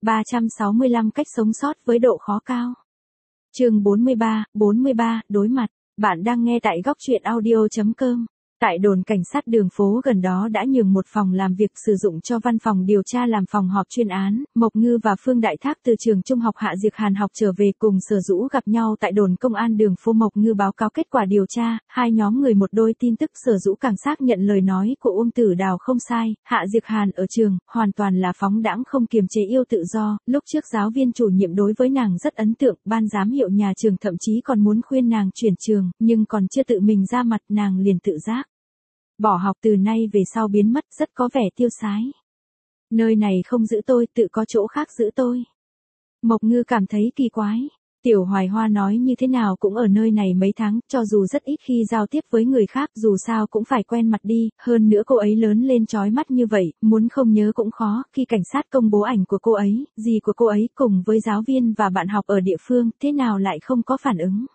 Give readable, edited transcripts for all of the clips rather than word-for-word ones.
365 cách sống sót với độ khó cao. Chương 43, đối mặt. Bạn đang nghe tại góc truyện audio.com. Tại đồn cảnh sát đường phố gần đó đã nhường một phòng làm việc sử dụng cho văn phòng điều tra làm phòng họp chuyên án. Mộc Ngư và Phương Đại Thác từ trường trung học Hạ Diệc Hàn học trở về cùng Sở Dũ gặp nhau tại đồn công an đường phố. Mộc Ngư báo cáo kết quả điều tra, hai nhóm người một đôi tin tức. Sở Dũ càng xác nhận lời nói của Uông Tử Đào không sai, Hạ Diệc Hàn ở trường, hoàn toàn là phóng đãng không kiềm chế yêu tự do. Lúc trước giáo viên chủ nhiệm đối với nàng rất ấn tượng, ban giám hiệu nhà trường thậm chí còn muốn khuyên nàng chuyển trường, nhưng còn chưa tự mình ra mặt nàng liền tự giác bỏ học, từ nay về sau biến mất, rất có vẻ tiêu sái. Nơi này không giữ tôi, tự có chỗ khác giữ tôi. Mộc Ngư cảm thấy kỳ quái. Tiểu Hoài Hoa nói như thế nào cũng ở nơi này mấy tháng, cho dù rất ít khi giao tiếp với người khác, dù sao cũng phải quen mặt đi, hơn nữa cô ấy lớn lên chói mắt như vậy, muốn không nhớ cũng khó. Khi cảnh sát công bố ảnh của cô ấy, dì của cô ấy cùng với giáo viên và bạn học ở địa phương, thế nào lại không có phản ứng.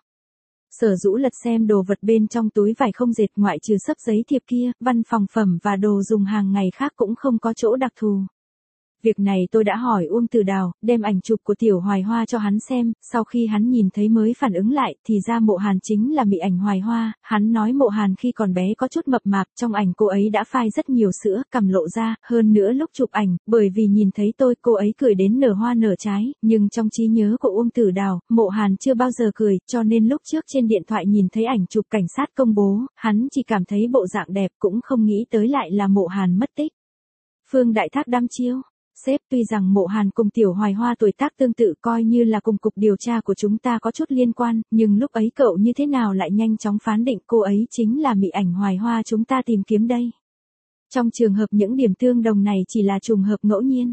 Sở Dũ lật xem đồ vật bên trong túi vải không dệt, ngoại trừ xấp giấy thiệp kia, văn phòng phẩm và đồ dùng hàng ngày khác cũng không có chỗ đặc thù. Việc này tôi đã hỏi Uông Tử Đào, đem ảnh chụp của Tiểu Hoài Hoa cho hắn xem, sau khi hắn nhìn thấy mới phản ứng lại, thì ra Mộ Hàn chính là mị ảnh Hoài Hoa. Hắn nói Mộ Hàn khi còn bé có chút mập mạp, trong ảnh cô ấy đã phai rất nhiều sữa, cằm lộ ra, hơn nữa lúc chụp ảnh, bởi vì nhìn thấy tôi, cô ấy cười đến nở hoa nở trái, nhưng trong trí nhớ của Uông Tử Đào, Mộ Hàn chưa bao giờ cười, cho nên lúc trước trên điện thoại nhìn thấy ảnh chụp cảnh sát công bố, hắn chỉ cảm thấy bộ dạng đẹp, cũng không nghĩ tới lại là Mộ Hàn mất tích. Phương Đại Thác đăm chiêu. Sếp, tuy rằng Mộ Hàn cùng Tiểu Hoài Hoa tuổi tác tương tự, coi như là cùng cục điều tra của chúng ta có chút liên quan, nhưng lúc ấy cậu như thế nào lại nhanh chóng phán định cô ấy chính là mị ảnh Hoài Hoa chúng ta tìm kiếm đây? Trong trường hợp những điểm tương đồng này chỉ là trùng hợp ngẫu nhiên.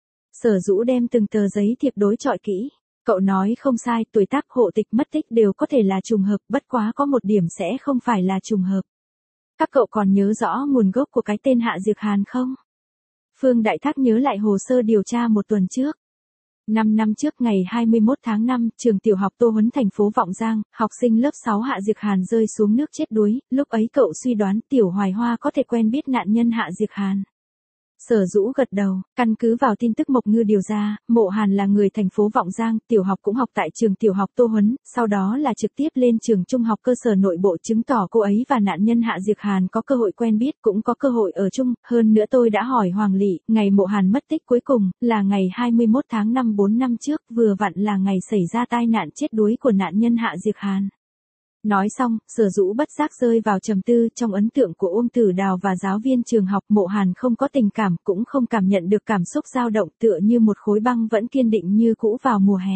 Sở Dũ đem từng tờ giấy thiệp đối chọi kỹ. Cậu nói không sai, tuổi tác, hộ tịch, mất tích đều có thể là trùng hợp, bất quá có một điểm sẽ không phải là trùng hợp. Các cậu còn nhớ rõ nguồn gốc của cái tên Hạ Diệc Hàn không? Phương Đại Thác nhớ lại hồ sơ điều tra một tuần trước. 5 năm trước, ngày 21 tháng 5, trường tiểu học Tô Huấn thành phố Vọng Giang, học sinh lớp 6 Hạ Diệc Hàn rơi xuống nước chết đuối, lúc ấy cậu suy đoán Tiểu Hoài Hoa có thể quen biết nạn nhân Hạ Diệc Hàn. Sở Dũ gật đầu, căn cứ vào tin tức Mộc Ngư điều ra, Mộ Hàn là người thành phố Vọng Giang, tiểu học cũng học tại trường tiểu học Tô Huấn, sau đó là trực tiếp lên trường trung học cơ sở nội bộ, chứng tỏ cô ấy và nạn nhân Hạ Diệc Hàn có cơ hội quen biết, cũng có cơ hội ở chung. Hơn nữa tôi đã hỏi Hoàng Lị, ngày Mộ Hàn mất tích cuối cùng, là ngày 21 tháng 5 4 năm trước, vừa vặn là ngày xảy ra tai nạn chết đuối của nạn nhân Hạ Diệc Hàn. Nói xong, Sở Dũ bất giác rơi vào trầm tư. Trong ấn tượng của Uông Tử Đào và giáo viên trường học, Mộ Hàn không có tình cảm, cũng không cảm nhận được cảm xúc dao động, tựa như một khối băng vẫn kiên định như cũ vào mùa hè.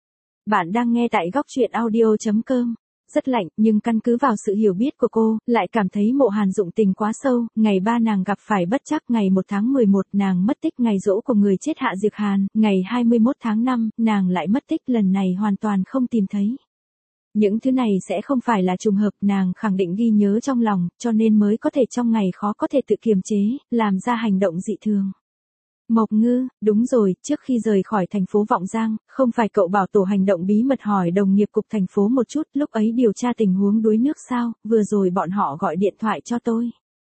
Bạn đang nghe tại góc truyện audio.com. Rất lạnh, nhưng căn cứ vào sự hiểu biết của cô, lại cảm thấy Mộ Hàn dụng tình quá sâu. Ngày 3 nàng gặp phải bất trắc, ngày 1 tháng 11 nàng mất tích, ngày giỗ của người chết Hạ Diệc Hàn, ngày 21 tháng 5, nàng lại mất tích, lần này hoàn toàn không tìm thấy. Những thứ này sẽ không phải là trùng hợp, nàng khẳng định ghi nhớ trong lòng, cho nên mới có thể trong ngày khó có thể tự kiềm chế, làm ra hành động dị thường. Mộc Ngư, đúng rồi, trước khi rời khỏi thành phố Vọng Giang, không phải cậu bảo tổ hành động bí mật hỏi đồng nghiệp cục thành phố một chút, lúc ấy điều tra tình huống đuối nước sao, vừa rồi bọn họ gọi điện thoại cho tôi.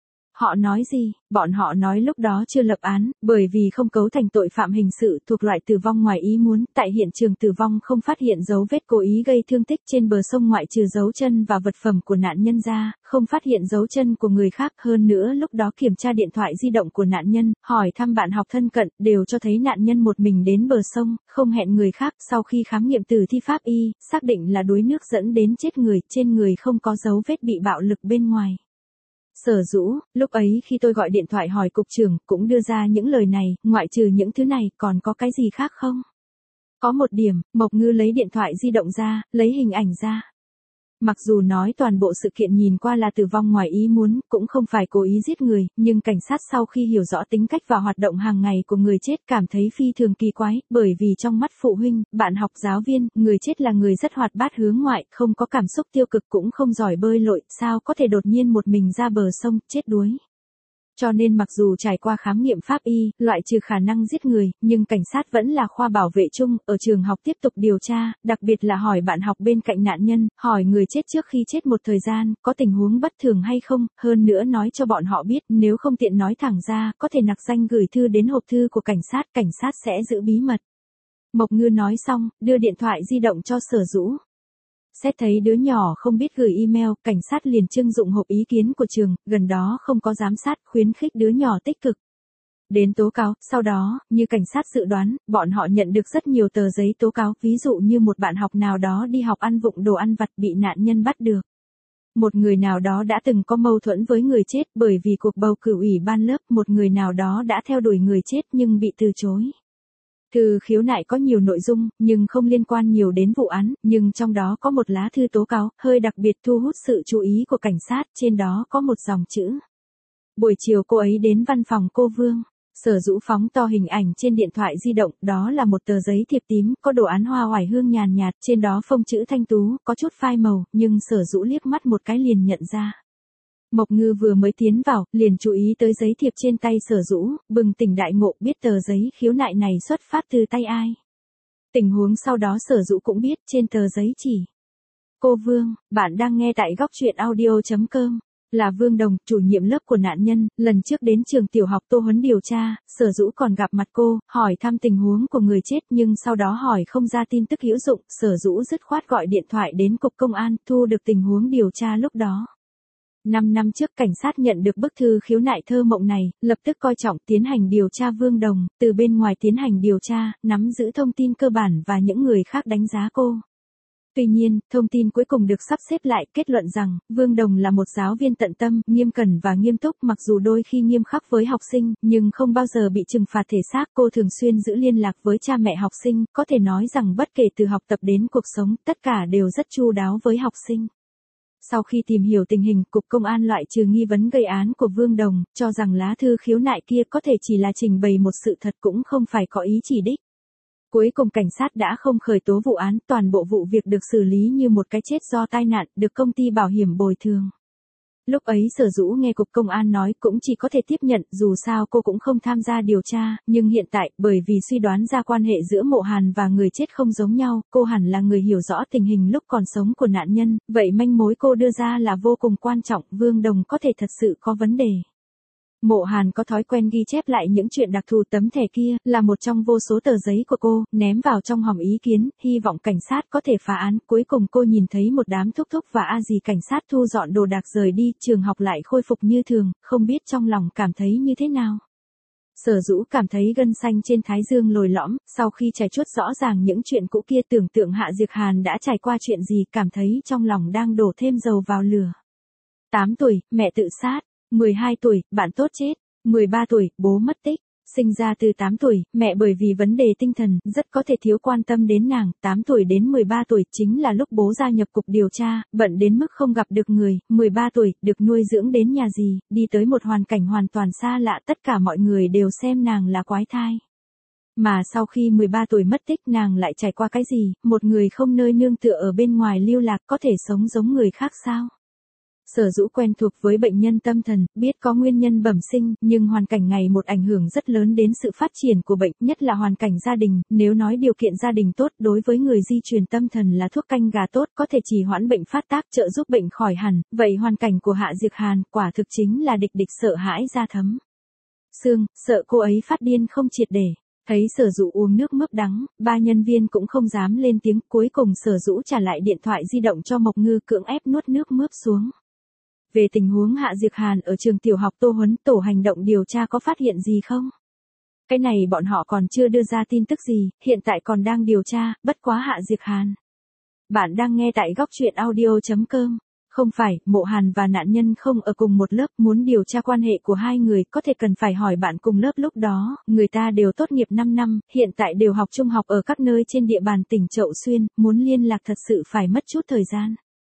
Họ nói gì? Bọn họ nói lúc đó chưa lập án, bởi vì không cấu thành tội phạm hình sự thuộc loại tử vong ngoài ý muốn. Tại hiện trường tử vong không phát hiện dấu vết cố ý gây thương tích, trên bờ sông ngoại trừ dấu chân và vật phẩm của nạn nhân ra, không phát hiện dấu chân của người khác. Hơn nữa lúc đó kiểm tra điện thoại di động của nạn nhân, hỏi thăm bạn học thân cận, đều cho thấy nạn nhân một mình đến bờ sông, không hẹn người khác. Sau khi khám nghiệm tử thi pháp y, xác định là đuối nước dẫn đến chết người, trên người không có dấu vết bị bạo lực bên ngoài. Sở Dũ, lúc ấy khi tôi gọi điện thoại hỏi cục trưởng, cũng đưa ra những lời này, ngoại trừ những thứ này, còn có cái gì khác không? Có một điểm, Mộc Ngư lấy điện thoại di động ra, lấy hình ảnh ra. Mặc dù nói toàn bộ sự kiện nhìn qua là tử vong ngoài ý muốn, cũng không phải cố ý giết người, nhưng cảnh sát sau khi hiểu rõ tính cách và hoạt động hàng ngày của người chết cảm thấy phi thường kỳ quái, bởi vì trong mắt phụ huynh, bạn học, giáo viên, người chết là người rất hoạt bát hướng ngoại, không có cảm xúc tiêu cực, cũng không giỏi bơi lội, sao có thể đột nhiên một mình ra bờ sông, chết đuối. Cho nên mặc dù trải qua khám nghiệm pháp y, loại trừ khả năng giết người, nhưng cảnh sát vẫn là khoa bảo vệ chung, ở trường học tiếp tục điều tra, đặc biệt là hỏi bạn học bên cạnh nạn nhân, hỏi người chết trước khi chết một thời gian, có tình huống bất thường hay không, hơn nữa nói cho bọn họ biết, nếu không tiện nói thẳng ra, có thể nặc danh gửi thư đến hộp thư của cảnh sát sẽ giữ bí mật. Mộc Ngư nói xong, đưa điện thoại di động cho Sở Dũ. Xét thấy đứa nhỏ không biết gửi email, cảnh sát liền trưng dụng hộp ý kiến của trường, gần đó không có giám sát, khuyến khích đứa nhỏ tích cực đến tố cáo. Sau đó, như cảnh sát dự đoán, bọn họ nhận được rất nhiều tờ giấy tố cáo, ví dụ như một bạn học nào đó đi học ăn vụng đồ ăn vặt bị nạn nhân bắt được. Một người nào đó đã từng có mâu thuẫn với người chết bởi vì cuộc bầu cử ủy ban lớp, một người nào đó đã theo đuổi người chết nhưng bị từ chối. Thư khiếu nại có nhiều nội dung, nhưng không liên quan nhiều đến vụ án, nhưng trong đó có một lá thư tố cáo, hơi đặc biệt thu hút sự chú ý của cảnh sát, trên đó có một dòng chữ. Buổi chiều cô ấy đến văn phòng cô Vương. Sở Dũ phóng to hình ảnh trên điện thoại di động, đó là một tờ giấy thiệp tím, có đồ án hoa oải hương nhàn nhạt, trên đó phông chữ thanh tú, có chút phai màu, nhưng Sở Dũ liếc mắt một cái liền nhận ra. Mộc Ngư vừa mới tiến vào, liền chú ý tới giấy thiệp trên tay Sở Dũ, bừng tỉnh đại ngộ, biết tờ giấy khiếu nại này xuất phát từ tay ai. Tình huống sau đó Sở Dũ cũng biết, trên tờ giấy chỉ. Cô Vương, bạn đang nghe tại góc truyện audio.com. Là Vương Đồng, chủ nhiệm lớp của nạn nhân, lần trước đến trường tiểu học Tô Huấn điều tra, Sở Dũ còn gặp mặt cô, hỏi thăm tình huống của người chết nhưng sau đó hỏi không ra tin tức hữu dụng, Sở Dũ dứt khoát gọi điện thoại đến cục công an, thu được tình huống điều tra lúc đó. 5 năm trước cảnh sát nhận được bức thư khiếu nại thơ mộng này, lập tức coi trọng tiến hành điều tra Vương Đồng, từ bên ngoài tiến hành điều tra, nắm giữ thông tin cơ bản và những người khác đánh giá cô. Tuy nhiên, thông tin cuối cùng được sắp xếp lại, kết luận rằng, Vương Đồng là một giáo viên tận tâm, nghiêm cẩn và nghiêm túc, mặc dù đôi khi nghiêm khắc với học sinh, nhưng không bao giờ bị trừng phạt thể xác. Cô thường xuyên giữ liên lạc với cha mẹ học sinh, có thể nói rằng bất kể từ học tập đến cuộc sống, tất cả đều rất chu đáo với học sinh. Sau khi tìm hiểu tình hình, Cục Công an loại trừ nghi vấn gây án của Vương Đồng, cho rằng lá thư khiếu nại kia có thể chỉ là trình bày một sự thật cũng không phải có ý chỉ đích. Cuối cùng cảnh sát đã không khởi tố vụ án, toàn bộ vụ việc được xử lý như một cái chết do tai nạn, được công ty bảo hiểm bồi thường. Lúc ấy Sở Dũ nghe Cục Công an nói cũng chỉ có thể tiếp nhận, dù sao cô cũng không tham gia điều tra, nhưng hiện tại, bởi vì suy đoán ra quan hệ giữa Mộ Hàn và người chết không giống nhau, cô hẳn là người hiểu rõ tình hình lúc còn sống của nạn nhân, vậy manh mối cô đưa ra là vô cùng quan trọng, Vương Đồng có thể thật sự có vấn đề. Mộ Hàn có thói quen ghi chép lại những chuyện đặc thù, tấm thẻ kia là một trong vô số tờ giấy của cô, ném vào trong hòm ý kiến, hy vọng cảnh sát có thể phá án. Cuối cùng cô nhìn thấy một đám thúc thúc và a dì cảnh sát thu dọn đồ đạc rời đi, trường học lại khôi phục như thường, không biết trong lòng cảm thấy như thế nào. Sở Dũ cảm thấy gân xanh trên thái dương lồi lõm, sau khi trải chuốt rõ ràng những chuyện cũ kia, tưởng tượng Hạ Diệc Hàn đã trải qua chuyện gì, cảm thấy trong lòng đang đổ thêm dầu vào lửa. 8 tuổi, mẹ tự sát. 12 tuổi, bạn tốt chết. 13 tuổi, bố mất tích. Sinh ra từ 8 tuổi, mẹ bởi vì vấn đề tinh thần, rất có thể thiếu quan tâm đến nàng. 8 tuổi đến 13 tuổi chính là lúc bố gia nhập cục điều tra, bận đến mức không gặp được người. 13 tuổi, được nuôi dưỡng đến nhà dì, đi tới một hoàn cảnh hoàn toàn xa lạ, tất cả mọi người đều xem nàng là quái thai. Mà sau khi 13 tuổi mất tích, nàng lại trải qua cái gì, một người không nơi nương tựa ở bên ngoài lưu lạc, có thể sống giống người khác sao? Sở Dũ quen thuộc với bệnh nhân tâm thần, biết có nguyên nhân bẩm sinh, nhưng hoàn cảnh ngày một ảnh hưởng rất lớn đến sự phát triển của bệnh, nhất là hoàn cảnh gia đình. Nếu nói điều kiện gia đình tốt, đối với người di truyền tâm thần là thuốc canh gà tốt, có thể trì hoãn bệnh phát tác, trợ giúp bệnh khỏi hẳn, vậy hoàn cảnh của Hạ Diệc Hàn quả thực chính là địch địch sợ hãi da thấm xương, sợ cô ấy phát điên không triệt để. Thấy Sở Dũ uống nước mướp đắng, ba nhân viên cũng không dám lên tiếng, cuối cùng Sở Dũ trả lại điện thoại di động cho Mộc Ngư, cưỡng ép nuốt nước mướp xuống. Về tình huống Hạ Diệc Hàn ở trường tiểu học Tô Huấn, tổ hành động điều tra có phát hiện gì không? Cái này bọn họ còn chưa đưa ra tin tức gì, hiện tại còn đang điều tra, bất quá Hạ Diệc Hàn. Bạn đang nghe tại góc truyện audio.com. Không phải, Mộ Hàn và nạn nhân không ở cùng một lớp, muốn điều tra quan hệ của hai người, có thể cần phải hỏi bạn cùng lớp lúc đó, người ta đều tốt nghiệp 5 năm, hiện tại đều học trung học ở các nơi trên địa bàn tỉnh Chậu Xuyên, muốn liên lạc thật sự phải mất chút thời gian.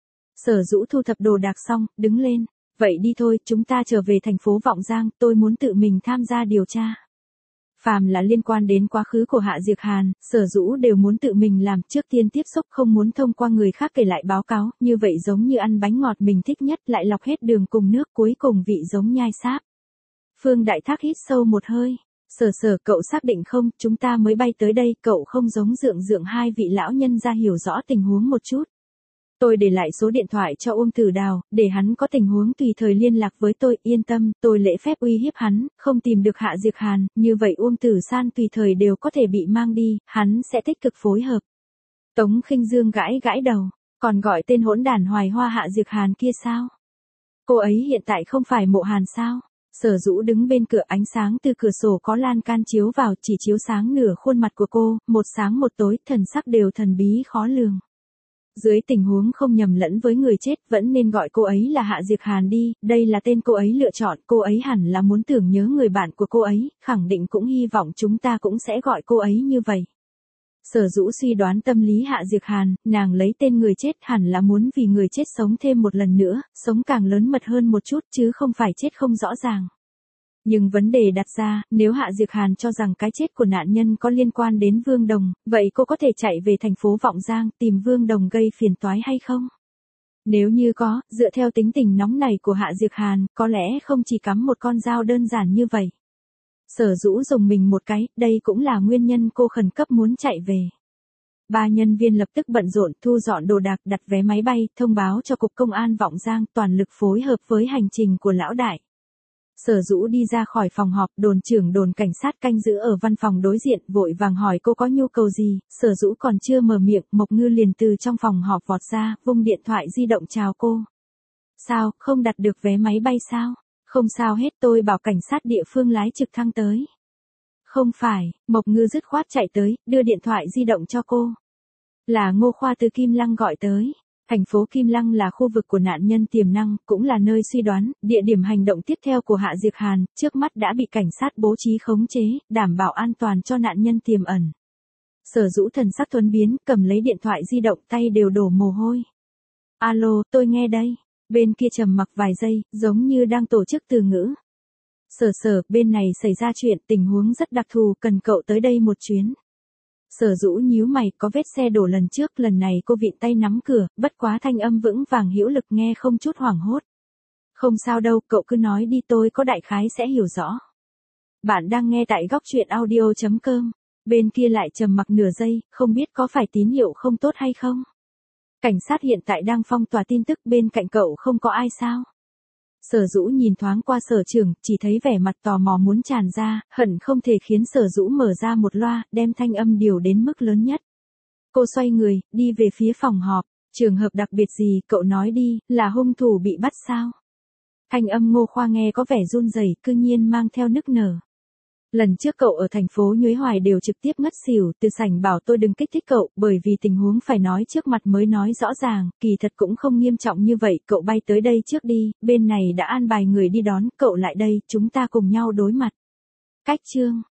Sở Dũ thu thập đồ đạc xong, đứng lên. Vậy đi thôi, chúng ta trở về thành phố Vọng Giang, tôi muốn tự mình tham gia điều tra. Phàm là liên quan đến quá khứ của Hạ Diệc Hàn, Sở Dũ đều muốn tự mình làm, trước tiên tiếp xúc, không muốn thông qua người khác kể lại báo cáo, như vậy giống như ăn bánh ngọt mình thích nhất, lại lọc hết đường cùng nước, cuối cùng vị giống nhai sáp. Phương Đại Thác hít sâu một hơi. Sở, cậu xác định không, chúng ta mới bay tới đây, cậu không giống Dượng hai vị lão nhân ra hiểu rõ tình huống một chút. Tôi để lại số điện thoại cho Uông Tử Đào, để hắn có tình huống tùy thời liên lạc với tôi, yên tâm, tôi lễ phép uy hiếp hắn, không tìm được Hạ Diệc Hàn, như vậy Uông Tử San tùy thời đều có thể bị mang đi, hắn sẽ tích cực phối hợp. Tống Khinh Dương gãi gãi đầu, còn gọi tên hỗn đản Hoài Hoa Hạ Diệc Hàn kia sao? Cô ấy hiện tại không phải Mộ Hàn sao? Sở Dũ đứng bên cửa, ánh sáng từ cửa sổ có lan can chiếu vào, chỉ chiếu sáng nửa khuôn mặt của cô, một sáng một tối, thần sắc đều thần bí khó lường. Dưới tình huống không nhầm lẫn với người chết, vẫn nên gọi cô ấy là Hạ Diệc Hàn đi, đây là tên cô ấy lựa chọn, cô ấy hẳn là muốn tưởng nhớ người bạn của cô ấy, khẳng định cũng hy vọng chúng ta cũng sẽ gọi cô ấy như vậy. Sở Dũ suy đoán tâm lý Hạ Diệc Hàn, nàng lấy tên người chết hẳn là muốn vì người chết sống thêm một lần nữa, sống càng lớn mật hơn một chút chứ không phải chết không rõ ràng. Nhưng vấn đề đặt ra, nếu Hạ Diệc Hàn cho rằng cái chết của nạn nhân có liên quan đến Vương Đồng, vậy cô có thể chạy về thành phố Vọng Giang tìm Vương Đồng gây phiền toái hay không? Nếu như có, dựa theo tính tình nóng này của Hạ Diệc Hàn, có lẽ không chỉ cắm một con dao đơn giản như vậy. Sở Dũ dùng mình một cái, đây cũng là nguyên nhân cô khẩn cấp muốn chạy về. 3 nhân viên lập tức bận rộn thu dọn đồ đạc, đặt vé máy bay, thông báo cho Cục Công an Vọng Giang, toàn lực phối hợp với hành trình của lão đại. Sở Dũ đi ra khỏi phòng họp, đồn trưởng đồn cảnh sát canh giữ ở văn phòng đối diện, vội vàng hỏi cô có nhu cầu gì, Sở Dũ còn chưa mở miệng, Mộc Ngư liền từ trong phòng họp vọt ra, vung điện thoại di động chào cô. Sao, không đặt được vé máy bay sao? Không sao hết, tôi bảo cảnh sát địa phương lái trực thăng tới. Không phải, Mộc Ngư dứt khoát chạy tới, đưa điện thoại di động cho cô. Là Ngô Khoa từ Kim Lăng gọi tới. Thành phố Kim Lăng là khu vực của nạn nhân tiềm năng, cũng là nơi suy đoán, địa điểm hành động tiếp theo của Hạ Diệc Hàn, trước mắt đã bị cảnh sát bố trí khống chế, đảm bảo an toàn cho nạn nhân tiềm ẩn. Sở Dũ thần sắc thuần biến, cầm lấy điện thoại di động, tay đều đổ mồ hôi. Alo, tôi nghe đây. Bên kia trầm mặc vài giây, giống như đang tổ chức từ ngữ. Sở, bên này xảy ra chuyện, tình huống rất đặc thù, cần cậu tới đây một chuyến. Sở Dũ nhíu mày, có vết xe đổ lần trước, lần này cô vịn tay nắm cửa, bất quá thanh âm vững vàng hữu lực nghe không chút hoảng hốt. Không sao đâu, cậu cứ nói đi, tôi có đại khái sẽ hiểu rõ. Bạn đang nghe tại góc truyện audio.com. Bên kia lại trầm mặc nửa giây, không biết có phải tín hiệu không tốt hay không? Cảnh sát hiện tại đang phong tỏa tin tức, bên cạnh cậu không có ai sao? Sở Dũ nhìn thoáng qua Sở Trưởng, chỉ thấy vẻ mặt tò mò muốn tràn ra, hận không thể khiến Sở Dũ mở ra một loa, đem thanh âm điều đến mức lớn nhất. Cô xoay người, đi về phía phòng họp. Trường hợp đặc biệt gì, cậu nói đi, là hung thủ bị bắt sao? Thanh âm Ngô Khoa nghe có vẻ run rẩy, cư nhiên mang theo nức nở. Lần trước cậu ở thành phố Nhuế Hoài đều trực tiếp ngất xỉu, từ sảnh bảo tôi đừng kích thích cậu, bởi vì tình huống phải nói trước mặt mới nói rõ ràng, kỳ thật cũng không nghiêm trọng như vậy, cậu bay tới đây trước đi, bên này đã an bài người đi đón, cậu lại đây, chúng ta cùng nhau đối mặt. Cách chương